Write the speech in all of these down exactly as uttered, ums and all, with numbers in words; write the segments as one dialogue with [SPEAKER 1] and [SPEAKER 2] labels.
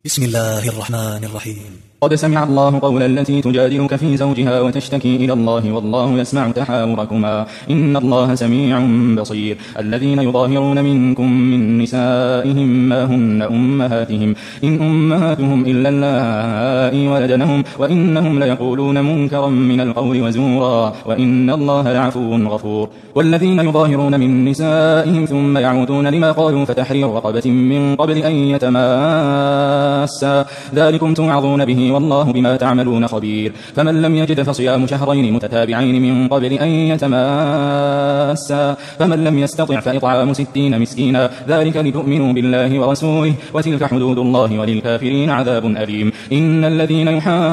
[SPEAKER 1] بسم الله الرحمن الرحيم.
[SPEAKER 2] قد سمع الله قول التي تجادلك في زوجها وتشتكي إلى الله والله يسمع تحاوركما إن الله سميع بصير. الذين يظاهرون منكم من نسائهم ما هن أمهاتهم إن أمهاتهم إلا اللائي ولدنهم وإنهم ليقولون منكرا من القول وزورا وإن الله لعفو غفور. والذين يظاهرون من نسائهم ثم يعودون لما قالوا فتحرير رقبة من قبل أن يتماسا ذلكم توعظون به والله بما تعملون خبير. فمن لم يجد فصيام شهرين متتابعين من قبل أن يتماسا فمن لم يستطع فإطعام ستين مسكينا ذلك لتؤمنوا بالله ورسوله وتلك حدود الله وللكافرين عذاب أليم. إن الذين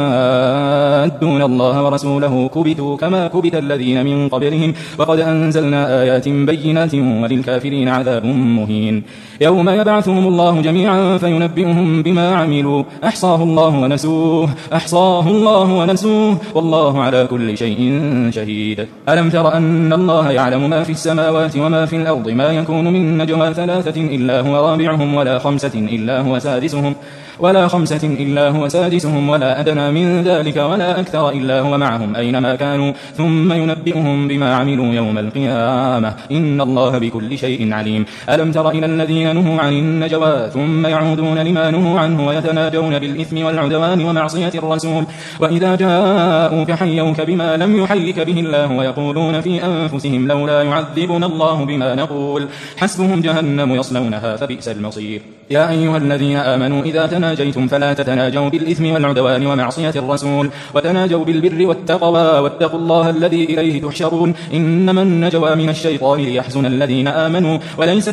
[SPEAKER 2] يحادون الله ورسوله كبتوا كما كبت الذين من قبلهم وقد أنزلنا آيات بينات وللكافرين عذاب مهين. يوم يبعثهم الله جميعا فينبئهم بما عملوا أحصاه الله ونسوه أحصاه الله ونسوه والله على كل شيء شهيد. ألم تر أن الله يعلم ما في السماوات وما في الأرض ما يكون من نجوى ثلاثة إلا هو رابعهم ولا خمسة إلا هو سادسهم ولا خمسة إلا هو سادسهم ولا أدنى من ذلك ولا أكثر إلا هو معهم أينما كانوا ثم ينبئهم بما عملوا يوم القيامة إن الله بكل شيء عليم. ألم تر إلى الذين نهوا عن النجوى ثم يعودون لما نهوا عنه ويتناجون بالإثم والعدوان ومعصية الرسول وإذا جاءوك حيوك بما لم يحيك به الله ويقولون في أنفسهم لولا يعذبنا الله بما نقول حسبهم جهنم يصلونها فبئس المصير. يا أيها الذين آمنوا إذا تناجيتم فلا تتناجوا بالإثم والعدوان ومعصية الرسول وتناجوا بالبر والتقوى واتقوا الله الذي إليه تحشرون إنما النجوى من الشيطان ليحزن الذين آمنوا وليس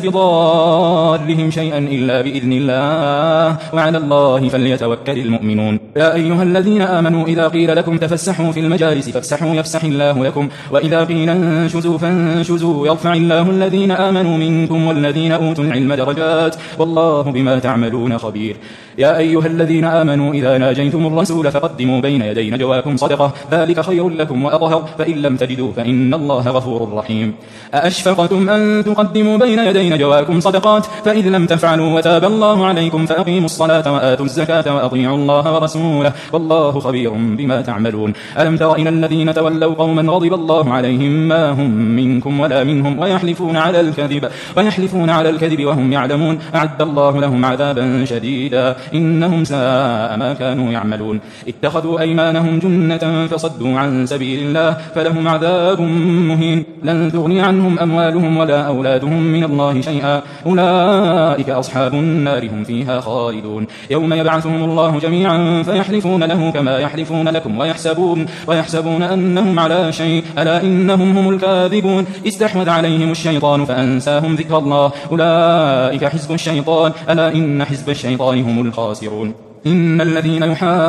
[SPEAKER 2] بضارهم شيئا إلا بإذن الله وعلى الله فليتوكل المؤمنون. يا أيها الذين آمنوا إذا قيل لكم تفسحوا في المجالس فافسحوا يفسح الله لكم وإذا قيل انشزوا فانشزوا يرفع الله الذين آمنوا منكم والذين أوتوا العلم درجات والله بما تعملون خبير. يا أيها الذين آمنوا إذا ناجيتم الرسول فقدموا بين يدي نجواكم صدقة ذلك خير لكم وأطهر فإن لم تجدوا فإن الله غفور رحيم. أأشفقتم أن تقدموا بين يدي نجواكم صدقات فإذ لم تفعلوا وتاب الله عليكم فأقيموا الصلاة وآتوا الزكاة وأطيعوا الله ورسوله والله خبير بما تعملون. ألم تر إلى الذين تولوا قوما غضب الله عليهم ما هم منكم ولا منهم ويحلفون على الكذب ويحلفون على الكذب وهم يعلمون أعد الله لهم عذابا شديدا إنهم ساء ما كانوا يعملون. اتخذوا أيمانهم جنة فصدوا عن سبيل الله فلهم عذاب مهين لن تغني عنهم أموالهم ولا أولادهم من الله شيئا أولئك أصحاب النار هم فيها خالدون. يوم يبعثهم الله جميعا فيحلفون له كما يحلفون لكم ويحسبون, ويحسبون أنهم على شيء ألا إنهم هم الكاذبون. استحوذ عليهم الشيطان فأنساهم ذكر الله أولئك حزب الشيطان ألا إن حزب الشيطان هم الخاسرون. إن الذين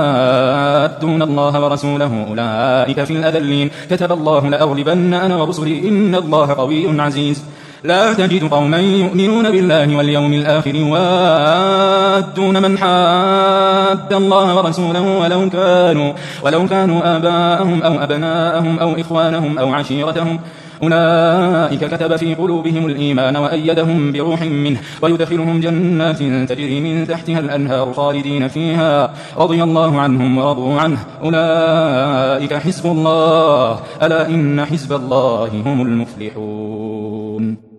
[SPEAKER 2] يحادون الله ورسوله أولئك في الأذلين كتب الله لأغلبن أنا ورسلي إن الله قوي عزيز. لا تجد قوما يؤمنون بالله واليوم الآخر يوادون من حاد الله ورسوله ولو كانوا, ولو كانوا آباءهم أو أبناءهم أو إخوانهم أو عشيرتهم أولئك كتب في قلوبهم الإيمان وأيدهم بروح منه ويدخلهم جنات تجري من تحتها الأنهار خالدين فيها رضي الله عنهم ورضوا عنه أولئك حزب الله ألا إن حزب الله هم المفلحون.